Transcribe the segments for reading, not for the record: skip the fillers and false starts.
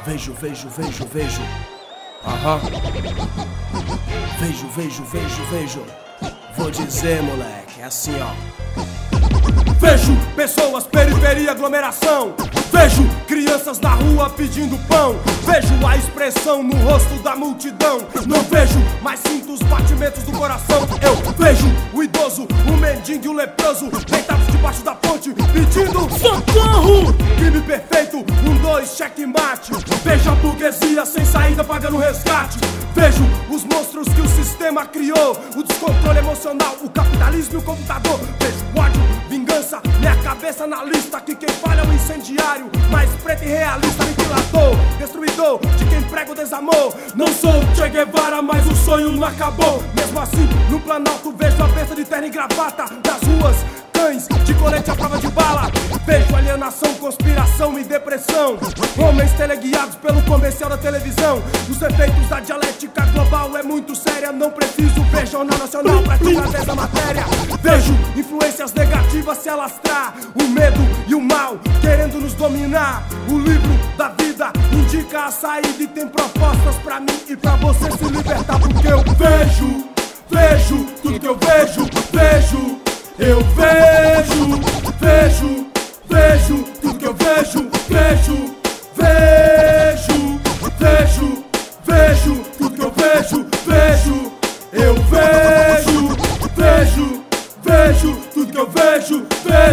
Vejo. Aham. Vejo. Vou dizer, moleque, é assim, ó. Vejo pessoas, periferia, aglomeração. Vejo crianças na rua pedindo pão. Vejo a expressão no rosto da multidão. Não vejo, mas sinto os batimentos do coração. Eu vejo o idoso, o mendigo e o leproso deitados debaixo da ponte pedindo socorro. Crime perfeito, 1, 2, checkmate. Vejo a burguesia sem saída pagando resgate. Vejo os monstros que o sistema criou, o descontrole emocional, o capitalismo e o computador. Vejo ódio, vingança, minha cabeça na lista. Que quem falha é o incendiário, mais preto e realista, aniquilador, destruidor de quem prega o desamor. Não sou Che Guevara, mas o sonho não acabou. Mesmo assim, no Planalto vejo a besta de terno e gravata. Nas ruas, cães de colete à prova de bala. Vejo alienação, conspiração e depressão. Homens teleguiados pelo comercial da televisão. Os efeitos da dialética global é muito séria. Não preciso ver jornal nacional pra te trazer essa matéria. Vejo influências negativas se alastrar, o medo e o mal querendo nos dominar. O livro da vida indica a saída e tem propostas pra mim e pra você se libertar. Porque eu vejo tudo que eu vejo. Eu vejo tudo que eu vejo. Vejo tudo que eu vejo. Eu vejo tudo que eu vejo.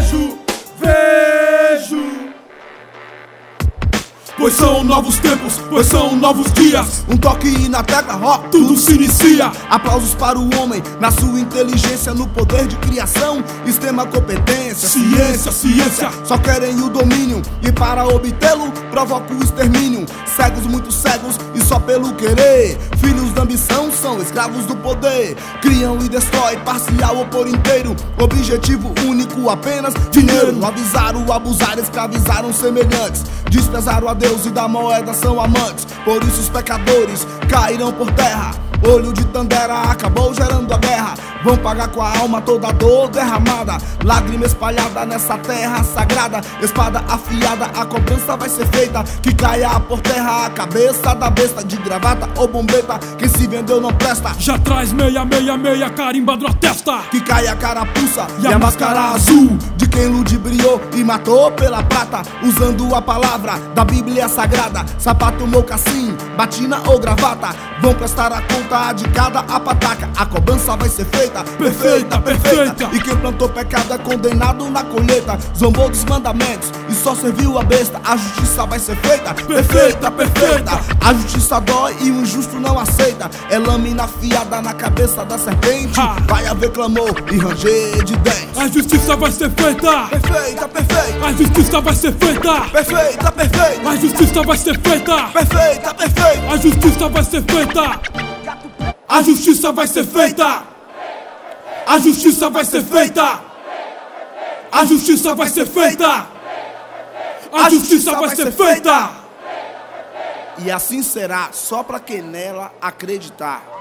Pois são novos tempos, pois são novos dias. Um toque na tecla, ó, Tudo se inicia. Aplausos para o homem, na sua inteligência, no poder de criação, extrema competência. Ciência. Só querem o domínio e para obtê-lo provoca o extermínio. Cegos, muito cegos e só pelo querer. Filhos da ambição são escravos do poder. Criam e destrói, parcial ou por inteiro. Objetivo único, apenas dinheiro. Avisaram, abusaram, escravizaram semelhantes. Desprezaram a Deus e da moeda são amantes. Por isso os pecadores cairão por terra. Olho de Tandera acabou gerando a guerra. Vão pagar com a alma toda a dor derramada. Lágrima espalhada nessa terra sagrada. Espada afiada, a cobrança vai ser feita. Que caia por terra a cabeça da besta de gravata ou bombeta. Quem se vendeu não presta. Já traz meia, carimbado na testa. Que caia a carapuça e a máscara azul de quem ludibriou e matou pela prata. Usando a palavra da Bíblia Sagrada. Sapato, mocassim, batina ou gravata. Vão prestar a conta de cada apataca. A cobrança vai ser feita, perfeita. E quem plantou pecado é condenado na colheita. Zombou dos mandamentos e só serviu a besta. A justiça vai ser feita, perfeita. A justiça dói e o injusto não aceita. É lâmina afiada na cabeça da serpente. Vai haver clamor e ranger de dentes. A justiça vai ser feita, Perfeita. a justiça vai ser feita, Perfeita. a justiça vai ser feita, Perfeita. a justiça vai ser feita, a justiça vai ser feita, a justiça vai ser feita, a justiça vai ser feita, a justiça vai ser feita. E assim será, só pra quem nela acreditar.